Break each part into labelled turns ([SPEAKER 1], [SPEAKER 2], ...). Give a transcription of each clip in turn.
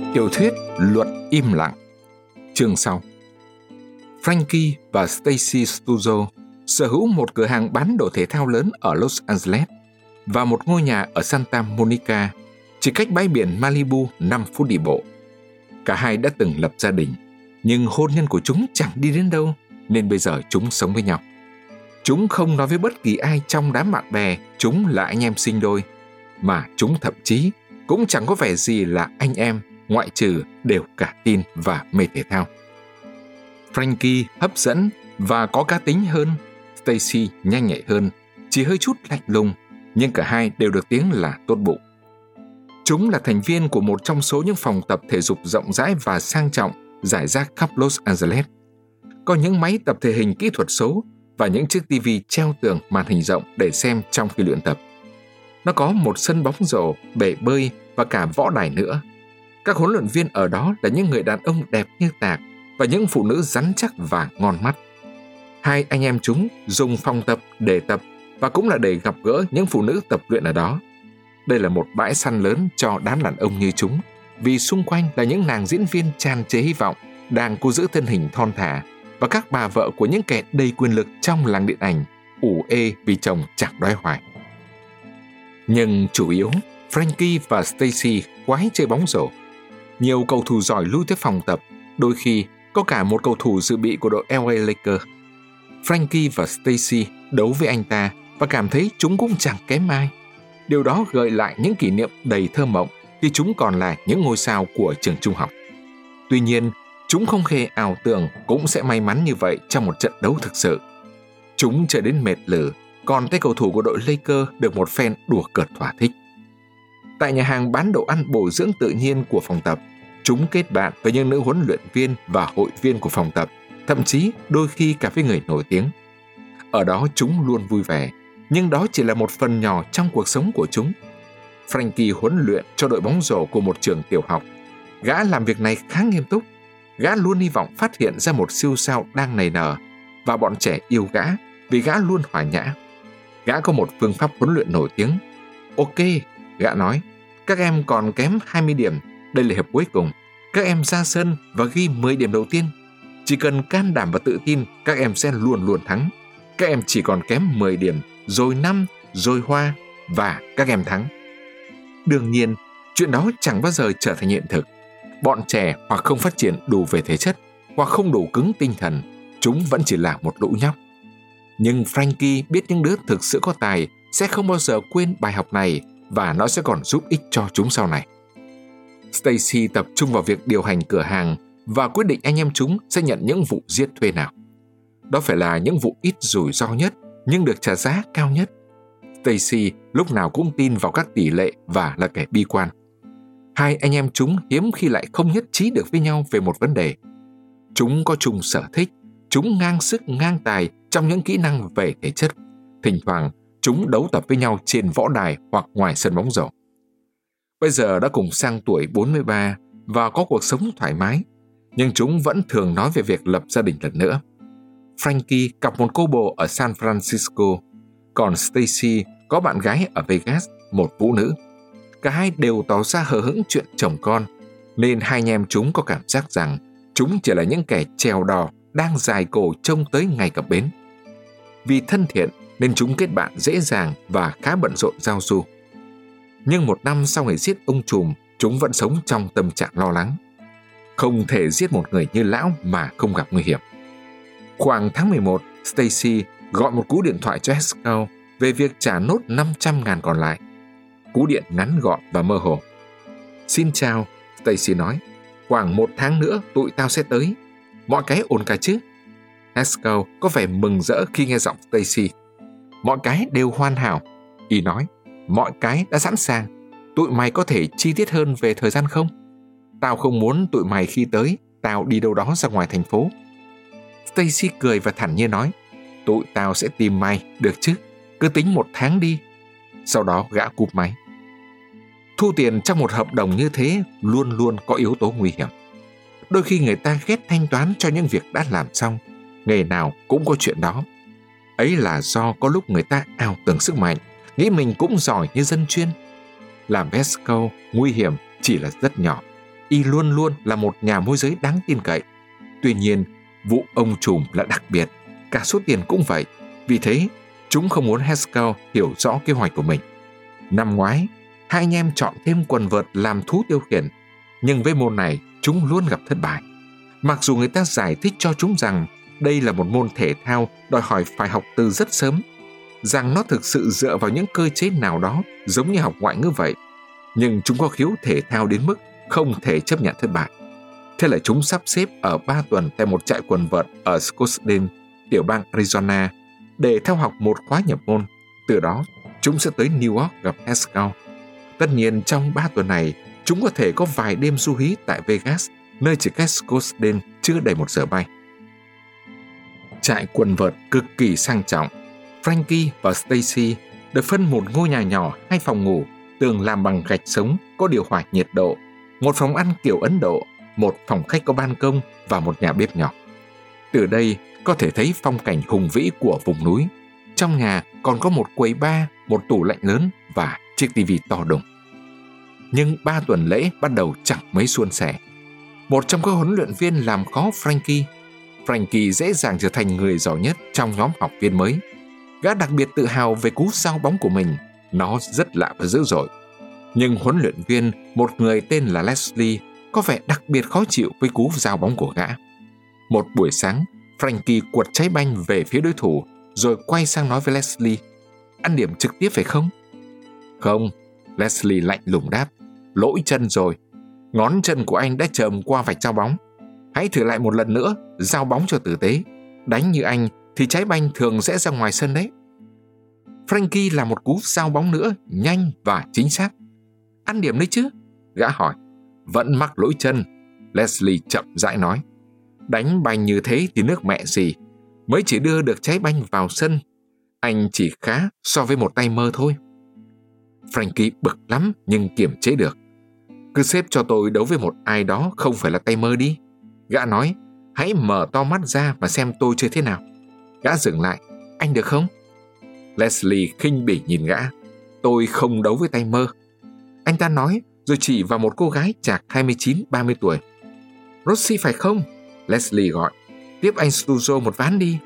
[SPEAKER 1] Tiểu thuyết Luật im lặng. Chương sau. Frankie và Stacy Stuzo sở hữu một cửa hàng bán đồ thể thao lớn ở Los Angeles và một ngôi nhà ở Santa Monica, chỉ cách bãi biển Malibu 5 phút đi bộ. Cả hai đã từng lập gia đình, nhưng hôn nhân của chúng chẳng đi đến đâu, nên bây giờ chúng sống với nhau. Chúng không nói với bất kỳ ai trong đám bạn bè chúng là anh em sinh đôi, mà chúng thậm chí cũng chẳng có vẻ gì là anh em, ngoại trừ đều cả tin và mê thể thao. Frankie hấp dẫn và có cá tính hơn, Stacy nhanh nhạy hơn, chỉ hơi chút lạnh lùng, nhưng cả hai đều được tiếng là tốt bụng. Chúng là thành viên của một trong số những phòng tập thể dục rộng rãi và sang trọng rải rác khắp Los Angeles. Có những máy tập thể hình kỹ thuật số và những chiếc TV treo tường màn hình rộng để xem trong khi luyện tập. Nó có một sân bóng rổ, bể bơi và cả võ đài nữa. Các huấn luyện viên ở đó là những người đàn ông đẹp như tạc và những phụ nữ rắn chắc và ngon mắt. Hai anh em chúng dùng phòng tập để tập và cũng là để gặp gỡ những phụ nữ tập luyện ở đó. Đây là một bãi săn lớn cho đám đàn ông như chúng, vì xung quanh là những nàng diễn viên tràn trề hy vọng đang cố giữ thân hình thon thả và các bà vợ của những kẻ đầy quyền lực trong làng điện ảnh, ủ ê vì chồng chẳng đoái hoài. Nhưng chủ yếu, Frankie và Stacy quái chơi bóng rổ. Nhiều cầu thủ giỏi lui tới phòng tập, đôi khi có cả một cầu thủ dự bị của đội LA Lakers. Frankie và Stacy đấu với anh ta và cảm thấy chúng cũng chẳng kém ai. Điều đó gợi lại những kỷ niệm đầy thơ mộng khi chúng còn là những ngôi sao của trường trung học. Tuy nhiên, chúng không hề ảo tưởng cũng sẽ may mắn như vậy trong một trận đấu thực sự. Chúng chơi đến mệt lử, còn tay cầu thủ của đội Lakers được một phen đùa cợt thỏa thích. Tại nhà hàng bán đồ ăn bổ dưỡng tự nhiên của phòng tập, chúng kết bạn với những nữ huấn luyện viên và hội viên của phòng tập, thậm chí đôi khi cả với người nổi tiếng. Ở đó chúng luôn vui vẻ, nhưng đó chỉ là một phần nhỏ trong cuộc sống của chúng. Frankie huấn luyện cho đội bóng rổ của một trường tiểu học. Gã làm việc này khá nghiêm túc. Gã luôn hy vọng phát hiện ra một siêu sao đang nảy nở, và bọn trẻ yêu gã vì gã luôn hòa nhã. Gã có một phương pháp huấn luyện nổi tiếng. Ok, gã nói, các em còn kém 20 điểm, đây là hiệp cuối cùng. Các em ra sân và ghi 10 điểm đầu tiên. Chỉ cần can đảm và tự tin, các em sẽ luôn luôn thắng. Các em chỉ còn kém 10 điểm, rồi 5, rồi hoa, và các em thắng. Đương nhiên, chuyện đó chẳng bao giờ trở thành hiện thực. Bọn trẻ hoặc không phát triển đủ về thể chất, hoặc không đủ cứng tinh thần, chúng vẫn chỉ là một lũ nhóc. Nhưng Frankie biết những đứa thực sự có tài sẽ không bao giờ quên bài học này, và nó sẽ còn giúp ích cho chúng sau này. Stacy tập trung vào việc điều hành cửa hàng và quyết định anh em chúng sẽ nhận những vụ giết thuê nào. Đó phải là những vụ ít rủi ro nhất nhưng được trả giá cao nhất. Stacy lúc nào cũng tin vào các tỷ lệ và là kẻ bi quan. Hai anh em chúng hiếm khi lại không nhất trí được với nhau về một vấn đề. Chúng có chung sở thích, chúng ngang sức ngang tài trong những kỹ năng về thể chất. Thỉnh thoảng chúng đấu tập với nhau trên võ đài hoặc ngoài sân bóng rổ. Bây giờ đã cùng sang tuổi 43 và có cuộc sống thoải mái, nhưng chúng vẫn thường nói về việc lập gia đình lần nữa. Frankie cặp một cô bồ ở San Francisco, còn Stacy có bạn gái ở Vegas, một vũ nữ. Cả hai đều tỏ ra hờ hững chuyện chồng con, nên hai anh em chúng có cảm giác rằng chúng chỉ là những kẻ chèo đò đang dài cổ trông tới ngày cập bến. Vì thân thiện nên chúng kết bạn dễ dàng và khá bận rộn giao du. Nhưng một năm sau ngày giết ông trùm, chúng vẫn sống trong tâm trạng lo lắng. Không thể giết một người như lão mà không gặp nguy hiểm. Khoảng tháng 11, Stacy gọi một cú điện thoại cho Haskell về việc trả nốt 500.000 còn lại. Cú điện ngắn gọn và mơ hồ. Xin chào, Stacy nói. Khoảng 1 tháng nữa tụi tao sẽ tới. Mọi cái ổn cả chứ? Haskell có vẻ mừng rỡ khi nghe giọng Stacy. Mọi cái đều hoàn hảo, y nói. Mọi cái đã sẵn sàng. Tụi mày có thể chi tiết hơn về thời gian không? Tao không muốn tụi mày khi tới, tao đi đâu đó ra ngoài thành phố. Stacy cười và thản nhiên nói. Tụi tao sẽ tìm mày, được chứ? Cứ tính 1 tháng đi. Sau đó gã cúp máy. Thu tiền trong một hợp đồng như thế luôn luôn có yếu tố nguy hiểm. Đôi khi người ta ghét thanh toán cho những việc đã làm xong. Nghề nào cũng có chuyện đó. Ấy là do có lúc người ta ảo tưởng sức mạnh, nghĩ mình cũng giỏi như dân chuyên. Làm Haskell nguy hiểm chỉ là rất nhỏ. y luôn luôn là một nhà môi giới đáng tin cậy. Tuy nhiên, vụ ông trùm là đặc biệt, cả số tiền cũng vậy. Vì thế, chúng không muốn Haskell hiểu rõ kế hoạch của mình. Năm ngoái, hai anh em chọn thêm quần vợt làm thú tiêu khiển, nhưng với môn này, chúng luôn gặp thất bại. Mặc dù người ta giải thích cho chúng rằng đây là một môn thể thao đòi hỏi phải học từ rất sớm, rằng nó thực sự dựa vào những cơ chế nào đó giống như học ngoại ngữ vậy, nhưng chúng có khiếu thể thao đến mức không thể chấp nhận thất bại. Thế là chúng sắp xếp ở 3 tuần tại một trại quần vợt ở Scottsdale, tiểu bang Arizona, để theo học một khóa nhập môn. Từ đó, chúng sẽ tới New York gặp Haskell. Tất nhiên, trong 3 tuần này, chúng có thể có vài đêm du hí tại Vegas, nơi chỉ cách Scottsdale chưa đầy 1 giờ bay. Trại quần vợt cực kỳ sang trọng. Frankie và Stacy được phân một ngôi nhà nhỏ 2 phòng ngủ, tường làm bằng gạch sống, có điều hòa nhiệt độ, một phòng ăn kiểu Ấn Độ, một phòng khách có ban công và một nhà bếp nhỏ. Từ đây có thể thấy phong cảnh hùng vĩ của vùng núi. Trong nhà còn có một quầy bar, một tủ lạnh lớn và chiếc tivi to đùng. Nhưng 3 tuần lễ bắt đầu chẳng mấy suôn sẻ. Một trong các huấn luyện viên làm khó Frankie. Frankie dễ dàng trở thành người giỏi nhất trong nhóm học viên mới. Gã đặc biệt tự hào về cú giao bóng của mình. Nó rất lạ và dữ dội. Nhưng huấn luyện viên, một người tên là Leslie, có vẻ đặc biệt khó chịu với cú giao bóng của gã. Một buổi sáng, Frankie quật trái banh về phía đối thủ, rồi quay sang nói với Leslie: "Ăn điểm trực tiếp phải không?" "Không," Leslie lạnh lùng đáp. "Lỗi chân rồi. Ngón chân của anh đã chồm qua vạch giao bóng. Hãy thử lại một lần nữa, giao bóng cho tử tế. Đánh như anh thì trái banh thường sẽ ra ngoài sân đấy." Frankie làm một cú giao bóng nữa, nhanh và chính xác. "Ăn điểm đấy chứ?" gã hỏi. "Vẫn mắc lỗi chân," Leslie chậm rãi nói. "Đánh banh như thế thì nước mẹ gì, mới chỉ đưa được trái banh vào sân. Anh chỉ khá so với một tay mơ thôi." Frankie bực lắm nhưng kiềm chế được. "Cứ xếp cho tôi đấu với một ai đó không phải là tay mơ đi," gã nói. "Hãy mở to mắt ra và xem tôi chơi thế nào." Gã dừng lại. "Anh được không?" Leslie khinh bỉ nhìn gã. "Tôi không đấu với tay mơ," anh ta nói, rồi chỉ vào một cô gái chạc 29-30 tuổi. "Rosie phải không?" Leslie gọi. "Tiếp anh Stuzo một ván đi."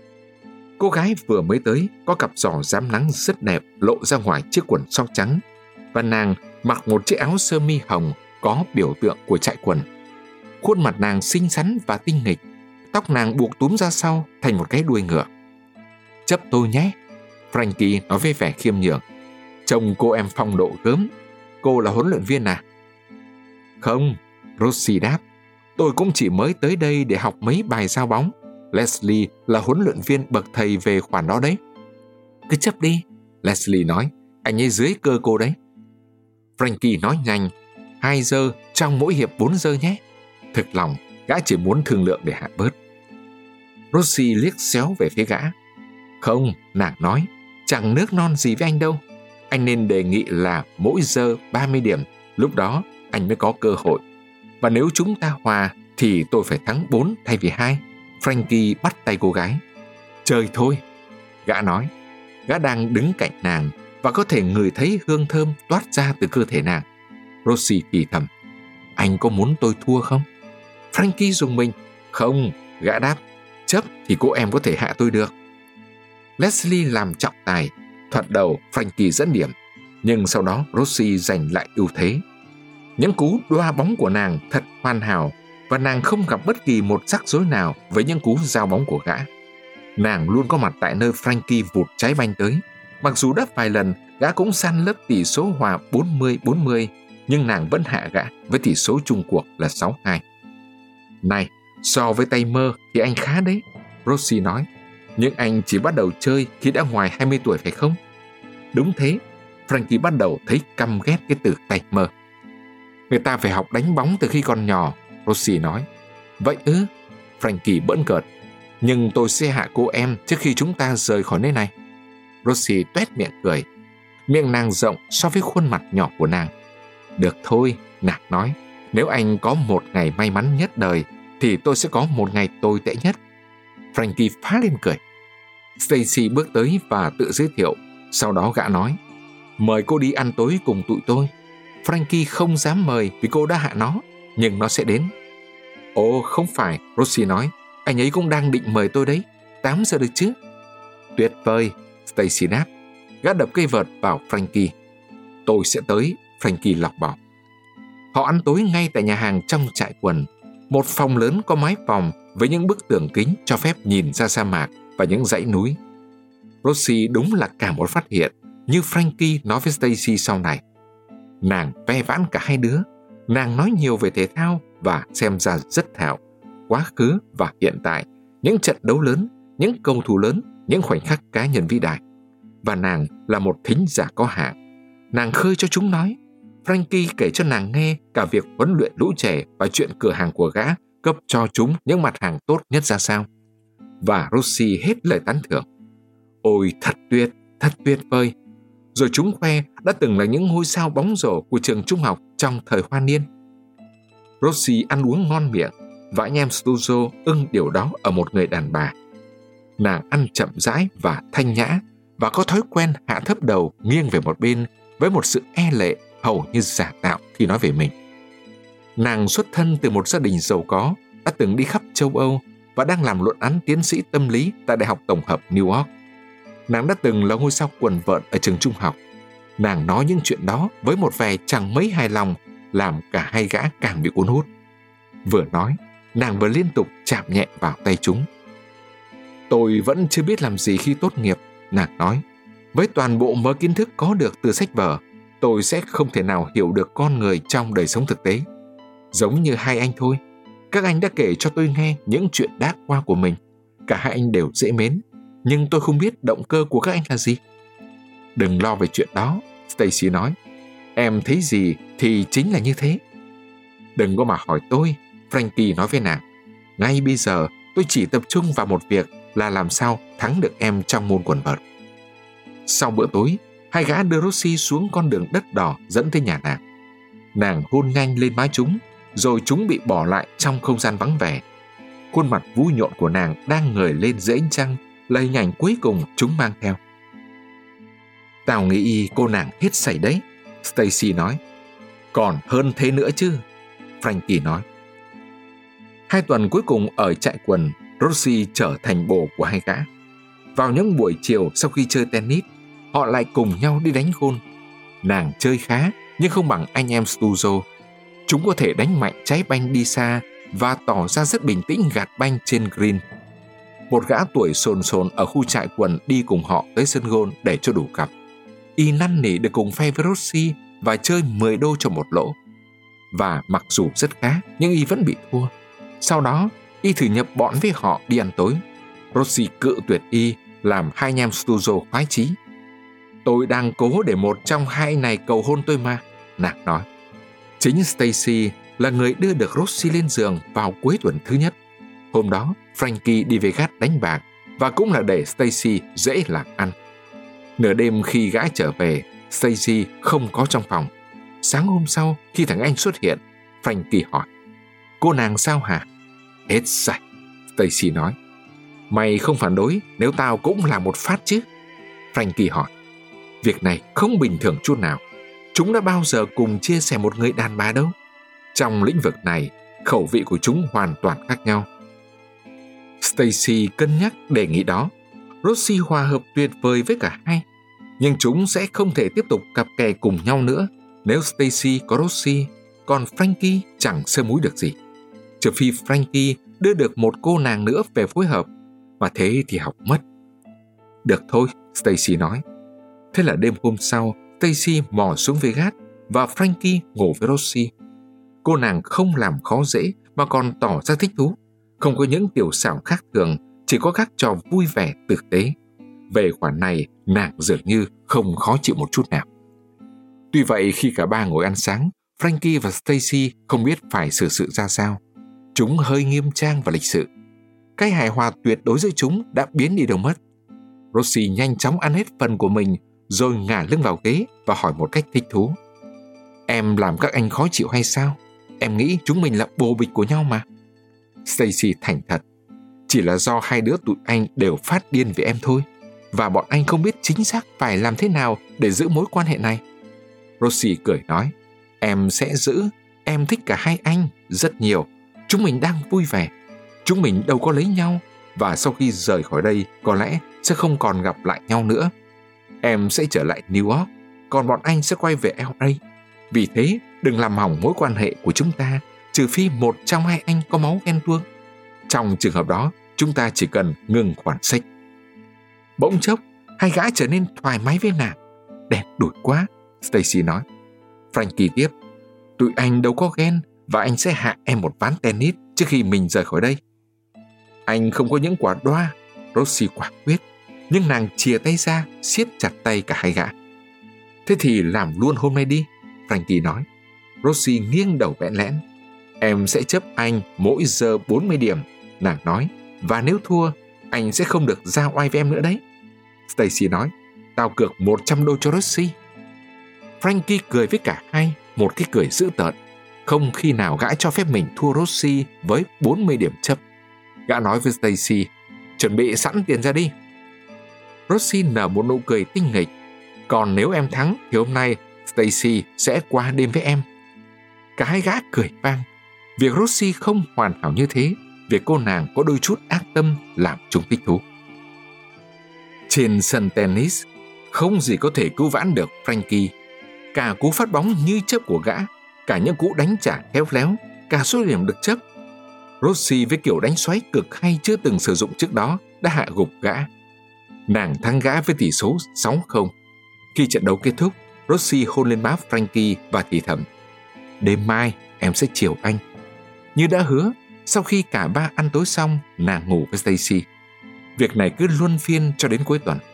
[SPEAKER 1] Cô gái vừa mới tới, có cặp giò rám nắng rất đẹp lộ ra ngoài chiếc quần sóc trắng, và nàng mặc một chiếc áo sơ mi hồng có biểu tượng của trại quần. Khuôn mặt nàng xinh xắn và tinh nghịch, tóc nàng buộc túm ra sau thành một cái đuôi ngựa. "Chấp tôi nhé," Frankie nói với vẻ khiêm nhường. "Trông cô em phong độ gớm. Cô là huấn luyện viên à?" "Không," Rosie đáp. "Tôi cũng chỉ mới tới đây để học mấy bài giao bóng. Leslie là huấn luyện viên bậc thầy về khoản đó đấy." "Cứ chấp đi," Leslie nói. "Anh ấy dưới cơ cô đấy." Frankie nói nhanh. 2 giờ trong mỗi hiệp 4 giờ nhé. Thực lòng, gã chỉ muốn thương lượng để hạ bớt. Rosie liếc xéo về phía gã. "Không," nàng nói, "chẳng nước non gì với anh đâu. Anh nên đề nghị là mỗi giờ 30 điểm, lúc đó anh mới có cơ hội. Và nếu chúng ta hòa thì tôi phải thắng 4 thay vì 2. Frankie bắt tay cô gái. "Chơi thôi," gã nói. Gã đang đứng cạnh nàng và có thể ngửi thấy hương thơm toát ra từ cơ thể nàng. Rosie thì thầm. "Anh có muốn tôi thua không?" Frankie rùng mình. "Không," gã đáp. "Chấp thì cô em có thể hạ tôi được." Leslie làm trọng tài. Thoạt đầu Frankie dẫn điểm, nhưng sau đó Rosie giành lại ưu thế. Những cú đoa bóng của nàng thật hoàn hảo, và nàng không gặp bất kỳ một rắc rối nào với những cú giao bóng của gã. Nàng luôn có mặt tại nơi Frankie vụt trái banh tới. Mặc dù đắp vài lần, gã cũng săn lấp tỷ số hòa 40-40, nhưng nàng vẫn hạ gã với tỷ số chung cuộc là 6-2. "Này, so với tay mơ thì anh khá đấy," Rosie nói. "Nhưng anh chỉ bắt đầu chơi khi đã ngoài 20 tuổi phải không?" "Đúng thế." Frankie bắt đầu thấy căm ghét cái từ tay mơ. "Người ta phải học đánh bóng từ khi còn nhỏ," Rosie nói. "Vậy ư?" Frankie bỡn cợt. "Nhưng tôi sẽ hạ cô em trước khi chúng ta rời khỏi nơi này." Rosie toét miệng cười. Miệng nàng rộng so với khuôn mặt nhỏ của nàng. "Được thôi," nàng nói. "Nếu anh có một ngày may mắn nhất đời, thì tôi sẽ có một ngày tồi tệ nhất." Frankie phá lên cười. Stacy bước tới và tự giới thiệu. Sau đó gã nói. "Mời cô đi ăn tối cùng tụi tôi." Frankie không dám mời vì cô đã hạ nó. nhưng nó sẽ đến. Ồ, không phải, Rosie nói. Anh ấy cũng đang định mời tôi đấy. 8 giờ được chứ? Tuyệt vời, Stacy đáp. Gã đập cây vợt vào Frankie. Tôi sẽ tới, Frankie lọc bảo. Họ ăn tối ngay tại nhà hàng trong trại quần, một phòng lớn có mái vòm với những bức tường kính cho phép nhìn ra sa mạc và những dãy núi. Rosie đúng là cả một phát hiện, như Frankie nói với Stacy sau này. Nàng ve vãn cả hai đứa. Nàng nói nhiều về thể thao và xem ra rất thạo. Quá khứ và hiện tại, những trận đấu lớn, những cầu thủ lớn, những khoảnh khắc cá nhân vĩ đại. Và nàng là một thính giả có hạng. Nàng khơi cho chúng nói. Frankie kể cho nàng nghe cả việc huấn luyện lũ trẻ và chuyện cửa hàng của gã cấp cho chúng những mặt hàng tốt nhất ra sao. Và Rosie hết lời tán thưởng. Ôi thật tuyệt vời. Rồi chúng khoe đã từng là những ngôi sao bóng rổ của trường trung học trong thời hoa niên. Rosie ăn uống ngon miệng và anh em Stuzo ưng điều đó ở một người đàn bà. Nàng ăn chậm rãi và thanh nhã và có thói quen hạ thấp đầu nghiêng về một bên với một sự e lệ hầu như giả tạo khi nói về mình. Nàng xuất thân từ một gia đình giàu có, đã từng đi khắp châu Âu và đang làm luận án tiến sĩ tâm lý tại Đại học Tổng hợp New York. Nàng đã từng là ngôi sao quần vợt ở trường trung học. Nàng nói những chuyện đó với một vẻ chẳng mấy hài lòng, làm cả hai gã càng bị cuốn hút. Vừa nói, nàng vừa liên tục chạm nhẹ vào tay chúng. Tôi vẫn chưa biết làm gì khi tốt nghiệp, nàng nói. Với toàn bộ mớ kiến thức có được từ sách vở, tôi sẽ không thể nào hiểu được con người trong đời sống thực tế. Giống như hai anh thôi. Các anh đã kể cho tôi nghe những chuyện đã qua của mình. Cả hai anh đều dễ mến, nhưng tôi không biết động cơ của các anh là gì. Đừng lo về chuyện đó, Stacy nói. Em thấy gì thì chính là như thế. Đừng có mà hỏi tôi, Frankie nói với nàng. Ngay bây giờ tôi chỉ tập trung vào một việc là làm sao thắng được em trong môn quần vợt. Sau bữa tối, hai gã đưa Rosie xuống con đường đất đỏ dẫn tới nhà nàng. Nàng hôn nhanh lên má chúng, rồi chúng bị bỏ lại trong không gian vắng vẻ. Khuôn mặt vui nhộn của nàng đang ngời lên dưới ánh trăng là hình ảnh cuối cùng chúng mang theo. Tao nghĩ cô nàng hết sảy đấy, Stacy nói. Còn hơn thế nữa chứ, Frankie nói. 2 tuần cuối cùng ở trại quần, Rosie trở thành bồ của hai gã. Vào những buổi chiều sau khi chơi tennis, họ lại cùng nhau đi đánh gôn. Nàng chơi khá, nhưng không bằng anh em Stuzo. Chúng có thể đánh mạnh trái banh đi xa và tỏ ra rất bình tĩnh gạt banh trên green. Một gã tuổi sồn sồn ở khu trại quần đi cùng họ tới sân gôn để cho đủ cặp. Y năn nỉ được cùng phe với Rosie và chơi 10 đô cho một lỗ. Và mặc dù rất khá, nhưng Y vẫn bị thua. Sau đó, Y thử nhập bọn với họ đi ăn tối. Rosie cự tuyệt Y, làm hai anh em Stuzo khoái chí. Tôi đang cố để một trong hai anh này cầu hôn tôi mà, nàng nói. Chính Stacy là người đưa được Rosie lên giường vào cuối tuần thứ nhất. Hôm đó, Frankie đi về gác đánh bạc và cũng là để Stacy dễ làm ăn. Nửa đêm khi gã trở về, Stacy không có trong phòng. Sáng hôm sau, khi thằng anh xuất hiện, Frankie hỏi. Cô nàng sao hả? Hết sạch, Stacy nói. Mày không phản đối nếu tao cũng làm một phát chứ? Frankie hỏi. Việc này không bình thường chút nào. Chúng đã bao giờ cùng chia sẻ một người đàn bà đâu. Trong lĩnh vực này, khẩu vị của chúng hoàn toàn khác nhau. Stacy cân nhắc đề nghị đó. Rosie hòa hợp tuyệt vời với cả hai, nhưng chúng sẽ không thể tiếp tục cặp kè cùng nhau nữa nếu Stacy có Rosie, còn Frankie chẳng sơ múi được gì. Trừ phi Frankie đưa được một cô nàng nữa về phối hợp, mà thế thì học mất. Được thôi, Stacy nói. Thế là đêm hôm sau, Stacy mò xuống với gác và Frankie ngủ với Rosie. Cô nàng không làm khó dễ mà còn tỏ ra thích thú. Không có những tiểu xảo khác thường, chỉ có các trò vui vẻ thực tế. Về khoản này, nàng dường như không khó chịu một chút nào. Tuy vậy, khi cả ba ngồi ăn sáng, Frankie và Stacy không biết phải xử sự ra sao. Chúng hơi nghiêm trang và lịch sự. Cái hài hòa tuyệt đối giữa chúng đã biến đi đâu mất. Rosie nhanh chóng ăn hết phần của mình, rồi ngả lưng vào ghế và hỏi một cách thích thú. Em làm các anh khó chịu hay sao? Em nghĩ chúng mình là bồ bịch của nhau mà. Stacy thành thật. Chỉ là do hai đứa tụi anh đều phát điên vì em thôi, và bọn anh không biết chính xác phải làm thế nào để giữ mối quan hệ này. Rosie cười nói. Em sẽ giữ, Em thích cả hai anh rất nhiều. Chúng mình đang vui vẻ. Chúng mình đâu có lấy nhau, và sau khi rời khỏi đây có lẽ sẽ không còn gặp lại nhau nữa. Em sẽ trở lại New York, còn bọn anh sẽ quay về LA. Vì thế, đừng làm hỏng mối quan hệ của chúng ta, trừ phi một trong hai anh có máu ghen tuông. Trong trường hợp đó, chúng ta chỉ cần ngừng khoản sách. Bỗng chốc, hai gã trở nên thoải mái với nàng. Đẹp đuổi quá, Stacy nói. Frankie tiếp, tụi anh đâu có ghen, và anh sẽ hạ em một ván tennis trước khi mình rời khỏi đây. Anh không có những quả đoa, Rosie quả quyết, nhưng nàng chìa tay ra, siết chặt tay cả hai gã. Thế thì làm luôn hôm nay đi, Frankie nói. Rosie nghiêng đầu bẽn lẽn. Em sẽ chấp anh mỗi giờ 40 điểm, nàng nói, và nếu thua, anh sẽ không được ra oai với em nữa đấy. Stacy nói, tao cược 100 đô cho Rosie. Frankie cười với cả hai, một cái cười dữ tợn. Không khi nào gã cho phép mình thua Rosie với 40 điểm chấp. Gã nói với Stacy, chuẩn bị sẵn tiền ra đi. Rosie nở một nụ cười tinh nghịch. Còn nếu em thắng thì hôm nay Stacy sẽ qua đêm với em. Cả hai gã cười vang. Việc Rosie không hoàn hảo như thế, việc cô nàng có đôi chút ác tâm làm chúng thích thú. Trên sân tennis, không gì có thể cứu vãn được Frankie. Cả cú phát bóng như chớp của gã, cả những cú đánh trả khéo léo, cả số điểm được chấp. Rosie với kiểu đánh xoáy cực hay chưa từng sử dụng trước đó đã hạ gục gã. Nàng thắng gã với tỷ số 6-0. Khi trận đấu kết thúc, Rosie hôn lên má Frankie và thì thầm, đêm mai em sẽ chiều anh. Như đã hứa, sau khi cả ba ăn tối xong, nàng ngủ với Stacy. Việc này cứ luân phiên cho đến cuối tuần.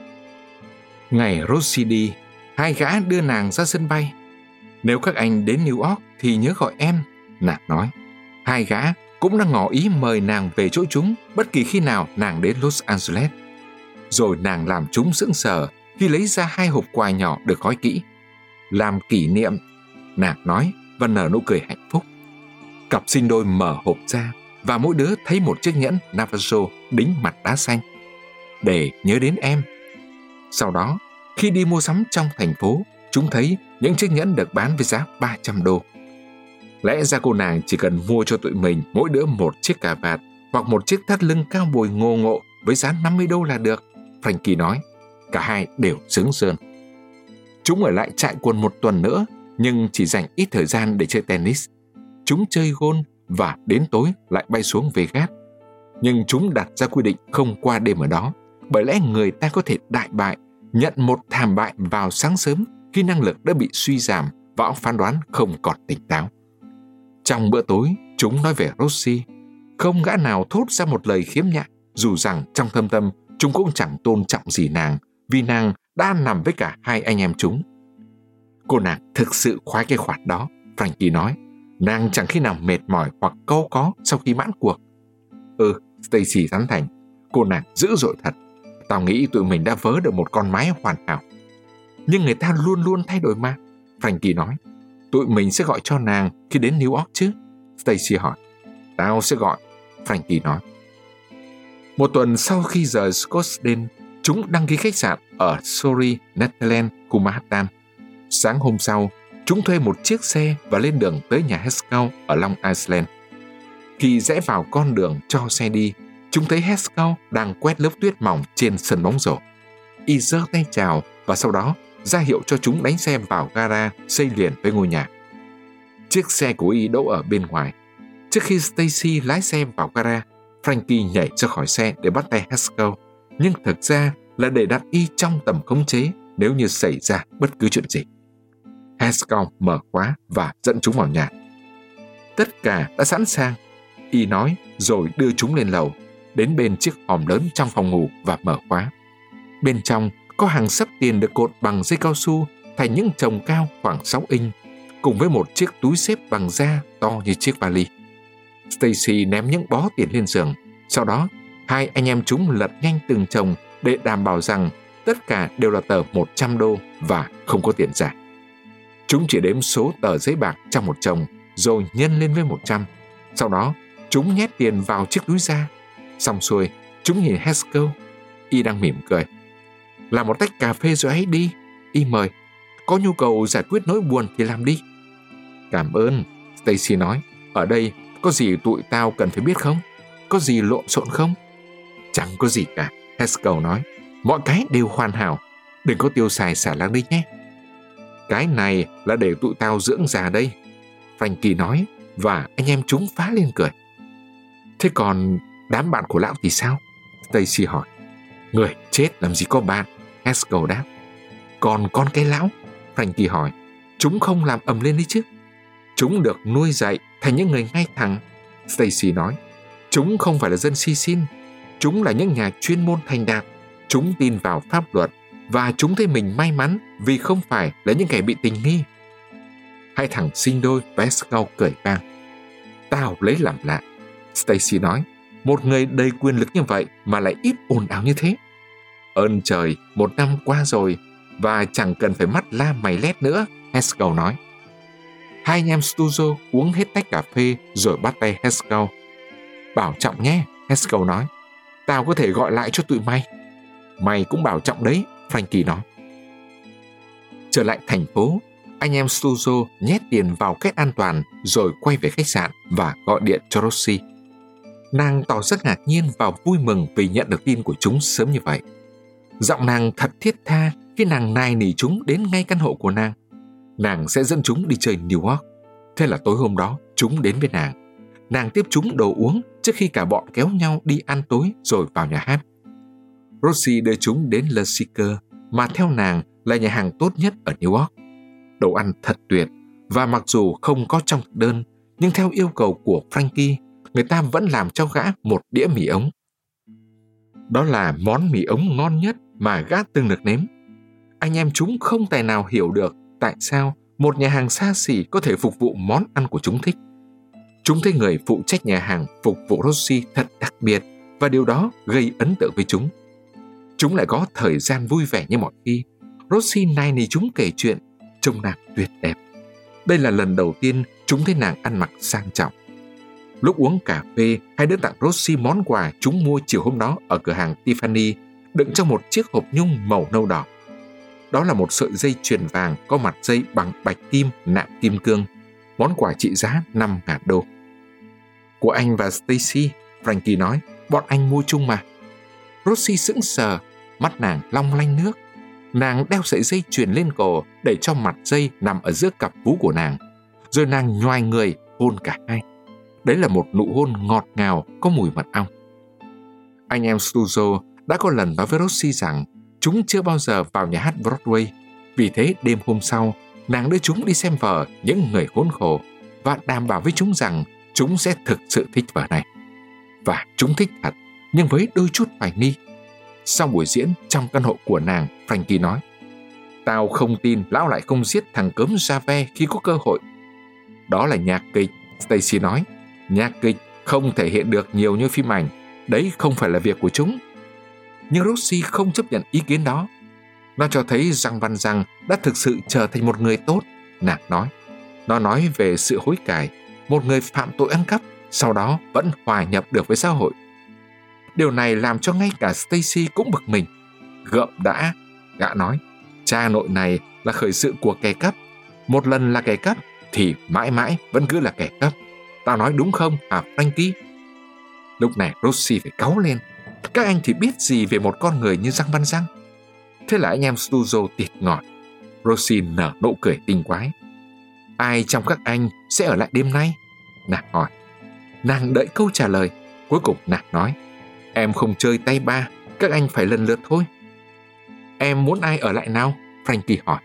[SPEAKER 1] Ngày Rosie đi, hai gã đưa nàng ra sân bay. Nếu các anh đến New York thì nhớ gọi em, nàng nói. Hai gã cũng đang ngỏ ý mời nàng về chỗ chúng bất kỳ khi nào nàng đến Los Angeles. Rồi nàng làm chúng sững sờ khi lấy ra hai hộp quà nhỏ được gói kỹ. Làm kỷ niệm, nàng nói và nở nụ cười hạnh phúc. Cặp sinh đôi mở hộp ra và mỗi đứa thấy một chiếc nhẫn Navajo đính mặt đá xanh. Để nhớ đến em. Sau đó, khi đi mua sắm trong thành phố, chúng thấy những chiếc nhẫn được bán với giá 300 đô. Lẽ ra cô nàng chỉ cần mua cho tụi mình mỗi đứa một chiếc cà vạt hoặc một chiếc thắt lưng cao bồi ngô ngộ với giá 50 đô là được, Frankie nói. Cả hai đều sướng rơn. Chúng ở lại trại quần một tuần nữa, nhưng chỉ dành ít thời gian để chơi tennis. Chúng chơi golf và đến tối lại bay xuống Vegas. Nhưng chúng đặt ra quy định không qua đêm ở đó, bởi lẽ người ta có thể đại bại, nhận một thảm bại vào sáng sớm khi năng lực đã bị suy giảm và óc phán đoán không còn tỉnh táo. Trong bữa tối, chúng nói về Rosie. Không gã nào thốt ra một lời khiếm nhã, dù rằng trong thâm tâm chúng cũng chẳng tôn trọng gì nàng, vì nàng đã nằm với cả hai anh em chúng. Cô nàng thực sự khoái cái khoản đó, Frankie nói. Nàng chẳng khi nào mệt mỏi hoặc cau có sau khi mãn cuộc. Stacy tán thành. Cô nàng dữ dội thật. Tao nghĩ tụi mình đã vớ được một con mái hoàn hảo. Nhưng người ta luôn luôn thay đổi mà, Frankie nói. Tụi mình sẽ gọi cho nàng khi đến New York chứ? Stacy hỏi. Tao sẽ gọi, Frankie nói. Một tuần sau khi rời Scottsdale, chúng đăng ký khách sạn ở Surrey, Netherlands, khu Manhattan. Sáng hôm sau, chúng thuê một chiếc xe và lên đường tới nhà Haskell ở Long Island. Khi rẽ vào con đường cho xe đi, chúng thấy Haskell đang quét lớp tuyết mỏng trên sân bóng rổ. Y giơ tay chào và sau đó ra hiệu cho chúng đánh xe vào gara xây liền với ngôi nhà. Chiếc xe của Y đỗ ở bên ngoài. Trước khi Stacy lái xe vào gara, Frankie nhảy ra khỏi xe để bắt tay Haskell, nhưng thực ra là để đặt Y trong tầm khống chế nếu như xảy ra bất cứ chuyện gì. Haskell mở khóa và dẫn chúng vào nhà. Tất cả đã sẵn sàng, Y nói rồi đưa chúng lên lầu, đến bên chiếc hòm lớn trong phòng ngủ và mở khóa. Bên trong có hàng sấp tiền được cột bằng dây cao su thành những chồng cao khoảng 6 inch, cùng với một chiếc túi xếp bằng da to như chiếc vali. Stacy ném những bó tiền lên giường. Sau đó, hai anh em chúng lật nhanh từng chồng để đảm bảo rằng tất cả đều là tờ 100 đô và không có tiền giả. Chúng chỉ đếm số tờ giấy bạc trong một chồng rồi nhân lên với 100. Sau đó, chúng nhét tiền vào chiếc túi da. Xong xuôi, chúng nhìn Haskell. Y đang mỉm cười. Làm một tách cà phê rồi ấy đi, Y mời. Có nhu cầu giải quyết nỗi buồn thì làm đi. Cảm ơn, Stacy nói. Ở đây có gì tụi tao cần phải biết không? Có gì lộn xộn không? Chẳng có gì cả, Haskell nói. Mọi cái đều hoàn hảo. Đừng có tiêu xài xả láng đi nhé. Cái này là để tụi tao dưỡng già đây, Frankie nói, và anh em chúng phá lên cười. Thế còn đám bạn của lão thì sao? Stacy hỏi. Người chết làm gì có bạn, Haskell đáp. Còn con cái lão? Frankie hỏi. Chúng không làm ầm lên đi chứ? Chúng được nuôi dạy thành những người ngay thẳng, Stacy nói. Chúng không phải là dân si xin. Chúng là những nhà chuyên môn thành đạt. Chúng tin vào pháp luật và chúng thấy mình may mắn vì không phải là những kẻ bị tình nghi. Hai thằng sinh đôi và Haskell cười vang. Tao lấy làm lạ, Stacy nói. Một người đầy quyền lực như vậy mà lại ít ồn ào như thế. Ơn trời, 1 năm qua rồi và chẳng cần phải mắt la mày lét nữa, Haskell nói. Hai anh em Stuzo uống hết tách cà phê rồi bắt tay Haskell. Bảo trọng nhé, Haskell nói. Tao có thể gọi lại cho tụi mày. Mày cũng bảo trọng đấy, Frankie nói. Trở lại thành phố, anh em Stuzo nhét tiền vào két an toàn rồi quay về khách sạn và gọi điện cho Rosie. Nàng tỏ rất ngạc nhiên và vui mừng vì nhận được tin của chúng sớm như vậy. Giọng nàng thật thiết tha khi nàng nài nỉ chúng đến ngay căn hộ của nàng. Nàng sẽ dẫn chúng đi chơi New York. Thế là tối hôm đó, chúng đến với nàng. Nàng tiếp chúng đồ uống trước khi cả bọn kéo nhau đi ăn tối rồi vào nhà hát. Rosie đưa chúng đến Le Seeker, mà theo nàng là nhà hàng tốt nhất ở New York. Đồ ăn thật tuyệt, và mặc dù không có trong thực đơn, nhưng theo yêu cầu của Frankie, người ta vẫn làm cho gã một đĩa mì ống. Đó là món mì ống ngon nhất mà gã từng được nếm. Anh em chúng không tài nào hiểu được tại sao một nhà hàng xa xỉ có thể phục vụ món ăn của chúng thích. Chúng thấy người phụ trách nhà hàng phục vụ Rosie thật đặc biệt và điều đó gây ấn tượng với chúng. Chúng lại có thời gian vui vẻ như mọi khi. Rosie nài nỉ chúng kể chuyện, trông nàng tuyệt đẹp. Đây là lần đầu tiên chúng thấy nàng ăn mặc sang trọng. Lúc uống cà phê, hai đứa tặng Rosie món quà chúng mua chiều hôm đó ở cửa hàng Tiffany, đựng trong một chiếc hộp nhung màu nâu đỏ. Đó là một sợi dây chuyền vàng có mặt dây bằng bạch kim nạm kim cương. Món quà trị giá $5,000. Của anh và Stacy, Frankie nói, bọn anh mua chung mà. Rosie sững sờ, mắt nàng long lanh nước. Nàng đeo sợi dây chuyền lên cổ để cho mặt dây nằm ở giữa cặp vú của nàng. Rồi nàng nhoài người hôn cả hai. Đấy là một nụ hôn ngọt ngào có mùi mật ong. Anh em Stuzo đã có lần nói với Rosie rằng chúng chưa bao giờ vào nhà hát Broadway. Vì thế đêm hôm sau, nàng đưa chúng đi xem vở Những Người Khốn Khổ và đảm bảo với chúng rằng chúng sẽ thực sự thích vở này. Và chúng thích thật, nhưng với đôi chút hoài nghi. Sau buổi diễn trong căn hộ của nàng, Frankie nói, tao không tin lão lại không giết thằng cớm Jave khi có cơ hội. Đó là nhạc kịch, Stacy nói. Nhạc kịch không thể hiện được nhiều như phim ảnh. Đấy không phải là việc của chúng. Nhưng Rosie không chấp nhận ý kiến đó. Nó cho thấy rằng Văn Giang đã thực sự trở thành một người tốt, nàng nói. Nó nói về sự hối cải, một người phạm tội ăn cắp, sau đó vẫn hòa nhập được với xã hội. Điều này làm cho ngay cả Stacy cũng bực mình. Gợm đã, gã nói, cha nội này là khởi sự của kẻ cắp. Một lần là kẻ cắp thì mãi mãi vẫn cứ là kẻ cắp. Tao nói đúng không hả Frankie? Lúc này Rosie phải cáu lên. Các anh thì biết gì về một con người như Giang Văn Giang? Thế là anh em Stuzo tiệt ngọt. Rosie nở nụ cười tinh quái. Ai trong các anh sẽ ở lại đêm nay? Nàng hỏi. Nàng đợi câu trả lời. Cuối cùng nàng nói, em không chơi tay ba, các anh phải lần lượt thôi. Em muốn ai ở lại nào? Frankie hỏi.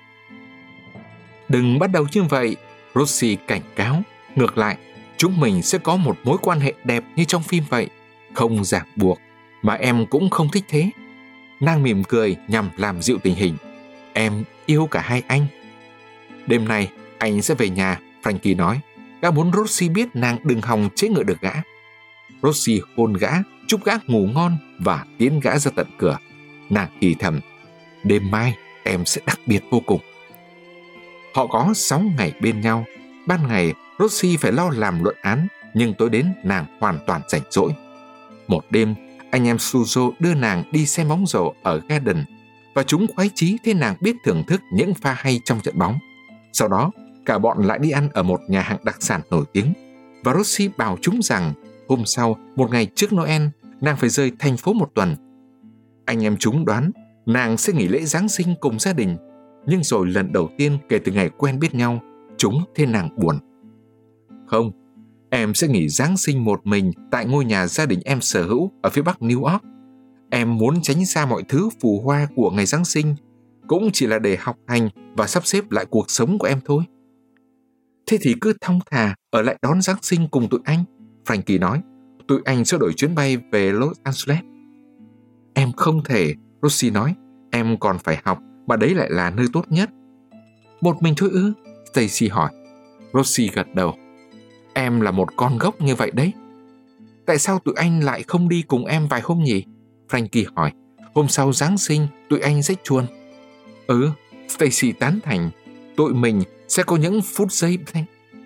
[SPEAKER 1] Đừng bắt đầu như vậy, Rosie cảnh cáo. Ngược lại, chúng mình sẽ có một mối quan hệ đẹp như trong phim vậy, không ràng buộc, mà em cũng không thích thế. Nàng mỉm cười nhằm làm dịu tình hình. Em yêu cả hai anh. Đêm nay anh sẽ về nhà, Frankie nói. Gã muốn Rosie biết nàng đừng hòng chế ngự được gã. Rosie hôn gã, chúc gã ngủ ngon và tiến gã ra tận cửa. Nàng thì thầm, đêm mai em sẽ đặc biệt vô cùng. Họ có 6 ngày bên nhau. Ban ngày Rosie phải lo làm luận án, nhưng tối đến nàng hoàn toàn rảnh rỗi. Một đêm, anh em Stuzo đưa nàng đi xem bóng rổ ở Garden và chúng khoái chí thấy nàng biết thưởng thức những pha hay trong trận bóng. Sau đó, cả bọn lại đi ăn ở một nhà hàng đặc sản nổi tiếng, và Rosie bảo chúng rằng hôm sau, một ngày trước Noel, nàng phải rời thành phố một tuần. Anh em chúng đoán nàng sẽ nghỉ lễ Giáng sinh cùng gia đình, nhưng rồi lần đầu tiên kể từ ngày quen biết nhau, chúng thấy nàng buồn. Không, em sẽ nghỉ Giáng sinh một mình tại ngôi nhà gia đình em sở hữu ở phía bắc New York. Em muốn tránh xa mọi thứ phù hoa của ngày Giáng sinh, cũng chỉ là để học hành và sắp xếp lại cuộc sống của em thôi. Thế thì cứ thong thả ở lại đón Giáng sinh cùng tụi anh, Frankie nói. Tụi anh sẽ đổi chuyến bay về Los Angeles. Em không thể, Rosie nói. Em còn phải học, mà đấy lại là nơi tốt nhất. Một mình thôi ư? Stacy hỏi. Rosie gật đầu. Em là một con gốc như vậy đấy. Tại sao tụi anh lại không đi cùng em vài hôm nhỉ? Frankie hỏi. Hôm sau Giáng sinh, tụi anh sẽ chuồn. Stacy tán thành. Tụi mình sẽ có những phút giây thanh.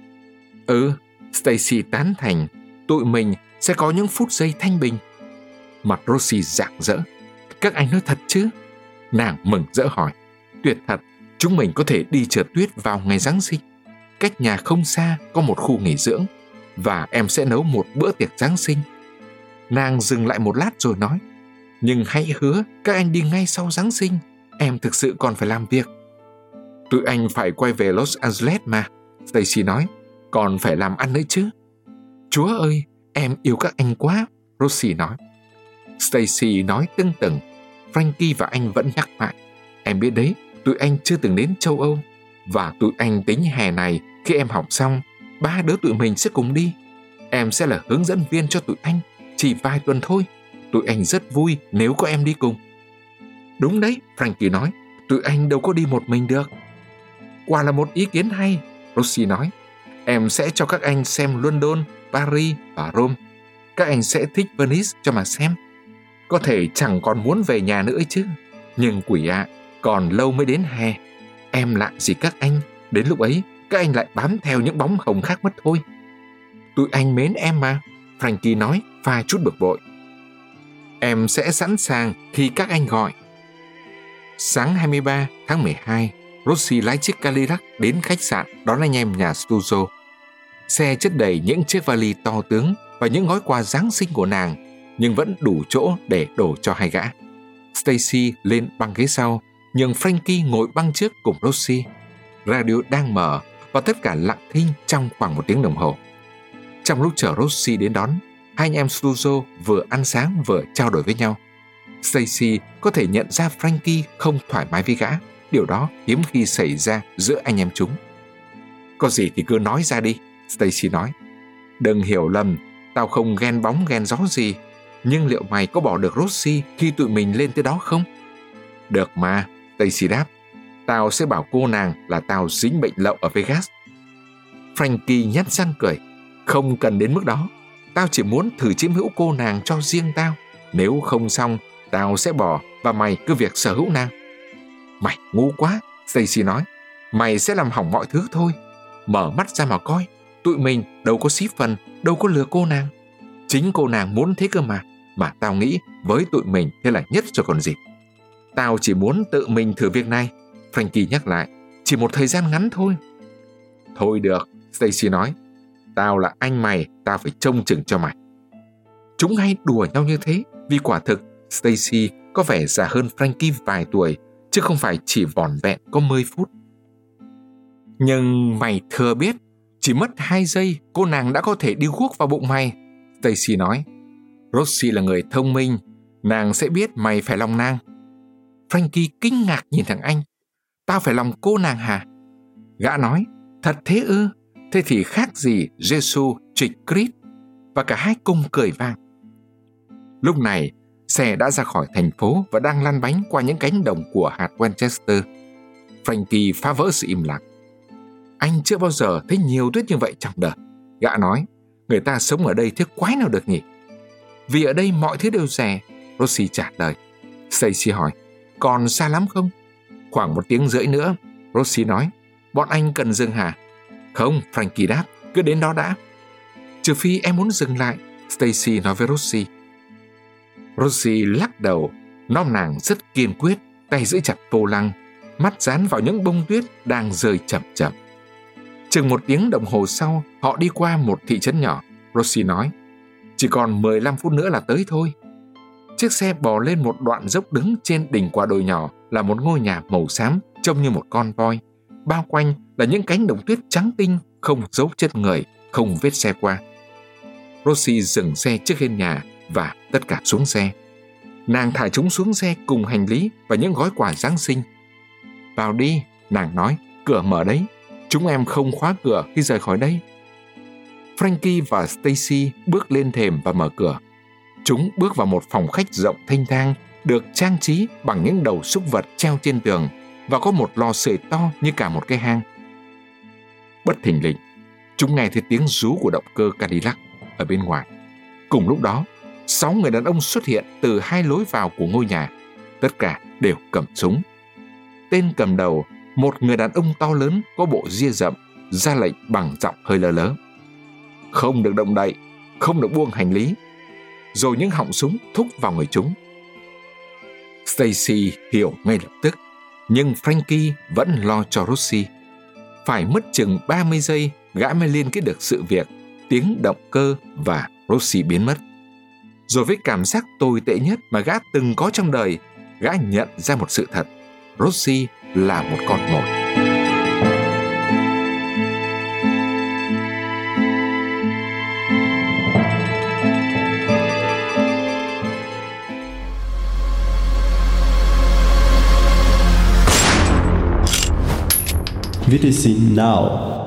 [SPEAKER 1] Stacy tán thành. Tụi mình sẽ có những phút giây thanh bình. Mặt Rosie rạng rỡ. Các anh nói thật chứ? Nàng mừng rỡ hỏi. Tuyệt thật, chúng mình có thể đi trượt tuyết vào ngày Giáng sinh. Cách nhà không xa có một khu nghỉ dưỡng, và em sẽ nấu một bữa tiệc Giáng sinh. Nàng dừng lại một lát rồi nói. Nhưng hãy hứa các anh đi ngay sau Giáng sinh. Em thực sự còn phải làm việc. Tụi anh phải quay về Los Angeles mà, Stacy nói. Còn phải làm ăn nữa chứ. Chúa ơi, em yêu các anh quá, Rosie nói. Stacy nói tưng tửng. Frankie và anh vẫn nhắc lại. Em biết đấy, tụi anh chưa từng đến châu Âu, và tụi anh tính hè này khi em học xong, 3 đứa tụi mình sẽ cùng đi. Em sẽ là hướng dẫn viên cho tụi anh, chỉ vài tuần thôi. Tụi anh rất vui nếu có em đi cùng. Đúng đấy, Frankie nói. Tụi anh đâu có đi một mình được. Quả là một ý kiến hay, Rosie nói. Em sẽ cho các anh xem London, Paris và Rome. Các anh sẽ thích Venice cho mà xem. Có thể chẳng còn muốn về nhà nữa chứ. Nhưng quỷ ạ, còn lâu mới đến hè. Em lạ gì các anh. Đến lúc ấy, các anh lại bám theo những bóng hồng khác mất thôi. Tụi anh mến em mà, Frankie nói pha chút bực bội. Em sẽ sẵn sàng khi các anh gọi. Sáng 23 tháng 12, Rosie lái chiếc Cadillac đến khách sạn đón anh em nhà Stuzo. Xe chất đầy những chiếc vali to tướng và những gói quà Giáng sinh của nàng, nhưng vẫn đủ chỗ để đổ cho hai gã. Stacy lên băng ghế sau, nhưng Frankie ngồi băng trước cùng Rosie. Radio đang mở và tất cả lặng thinh trong khoảng 1 tiếng đồng hồ. Trong lúc chờ Rosie đến đón, hai anh em Stuzo vừa ăn sáng vừa trao đổi với nhau. Stacy có thể nhận ra Frankie không thoải mái với gã. Điều đó hiếm khi xảy ra giữa anh em chúng. Có gì thì cứ nói ra đi, Stacy nói. Đừng hiểu lầm, tao không ghen bóng ghen gió gì. Nhưng liệu mày có bỏ được Rosie khi tụi mình lên tới đó không? Được mà, Stacy đáp. Tao sẽ bảo cô nàng là tao dính bệnh lậu ở Vegas. Frankie nhếch răng cười. Không cần đến mức đó. Tao chỉ muốn thử chiếm hữu cô nàng cho riêng tao. Nếu không xong, tao sẽ bỏ và mày cứ việc sở hữu nàng. Mày ngu quá, Stacy nói. Mày sẽ làm hỏng mọi thứ thôi. Mở mắt ra mà coi. Tụi mình đâu có xí phần, đâu có lừa cô nàng. Chính cô nàng muốn thế cơ mà. Mà tao nghĩ với tụi mình thế là nhất rồi còn gì. Tao chỉ muốn tự mình thử việc này, Frankie nhắc lại. Chỉ một thời gian ngắn thôi. Thôi được, Stacy nói. Tao là anh mày, tao phải trông chừng cho mày. Chúng hay đùa nhau như thế vì quả thực Stacy có vẻ già hơn Frankie vài tuổi, chứ không phải chỉ vỏn vẹn có 10 phút. Nhưng mày thừa biết, chỉ mất 2 giây cô nàng đã có thể đi guốc vào bụng mày, Stacy nói. Rosie là người thông minh, nàng sẽ biết mày phải lòng nàng. Frankie kinh ngạc nhìn thằng anh. Tao phải lòng cô nàng hả? Gã nói, thật thế ư? Thế thì khác gì Giê-xu trịch Christ? Và cả hai cùng cười vang. Lúc này, xe đã ra khỏi thành phố và đang lăn bánh qua những cánh đồng của hạt Winchester. Frankie phá vỡ sự im lặng. Anh chưa bao giờ thấy nhiều tuyết như vậy trong đời. Gã nói, người ta sống ở đây thế quái nào được nhỉ? Vì ở đây mọi thứ đều rẻ, Rosie trả lời. Stacy hỏi, còn xa lắm không? Khoảng 1 tiếng rưỡi nữa, Rosie nói. Bọn anh cần dừng hả? Không, Frankie đáp, cứ đến đó đã. Trừ phi em muốn dừng lại, Stacy nói với Rosie. Rosie lắc đầu, nom nàng rất kiên quyết, tay giữ chặt vô lăng, mắt dán vào những bông tuyết đang rơi chậm chậm. Chừng 1 tiếng đồng hồ sau, họ đi qua một thị trấn nhỏ. Rosie nói, chỉ còn 15 phút nữa là tới thôi. Chiếc xe bò lên một đoạn dốc, đứng trên đỉnh quả đồi nhỏ là một ngôi nhà màu xám trông như một con voi. Bao quanh là những cánh đồng tuyết trắng tinh, không dấu chân người, không vết xe qua. Rosie dừng xe trước hiên nhà và tất cả xuống xe. Nàng thả chúng xuống xe cùng hành lý và những gói quà Giáng sinh. Vào đi, nàng nói, cửa mở đấy. Chúng em không khóa cửa khi rời khỏi đây. Frankie và Stacy bước lên thềm và mở cửa. Chúng bước vào một phòng khách rộng thênh thang, được trang trí bằng những đầu súc vật treo trên tường và có một lò sưởi to như cả một cái hang. Bất thình lình, chúng nghe thấy tiếng rú của động cơ Cadillac ở bên ngoài. Cùng lúc đó, 6 người đàn ông xuất hiện từ 2 lối vào của ngôi nhà. Tất cả đều cầm súng. Tên cầm đầu, một người đàn ông to lớn có bộ ria rậm, ra lệnh bằng giọng hơi lơ lớ. Không được động đậy, không được buông hành lý. Rồi những họng súng thúc vào người chúng. Stacy hiểu ngay lập tức, nhưng Frankie vẫn lo cho Rosie. Phải mất chừng 30 giây, gã mới liên kết được sự việc, tiếng động cơ và Rosie biến mất. Rồi với cảm giác tồi tệ nhất mà gã từng có trong đời, gã nhận ra một sự thật. Rosie là một con mồi.
[SPEAKER 2] VTC Now.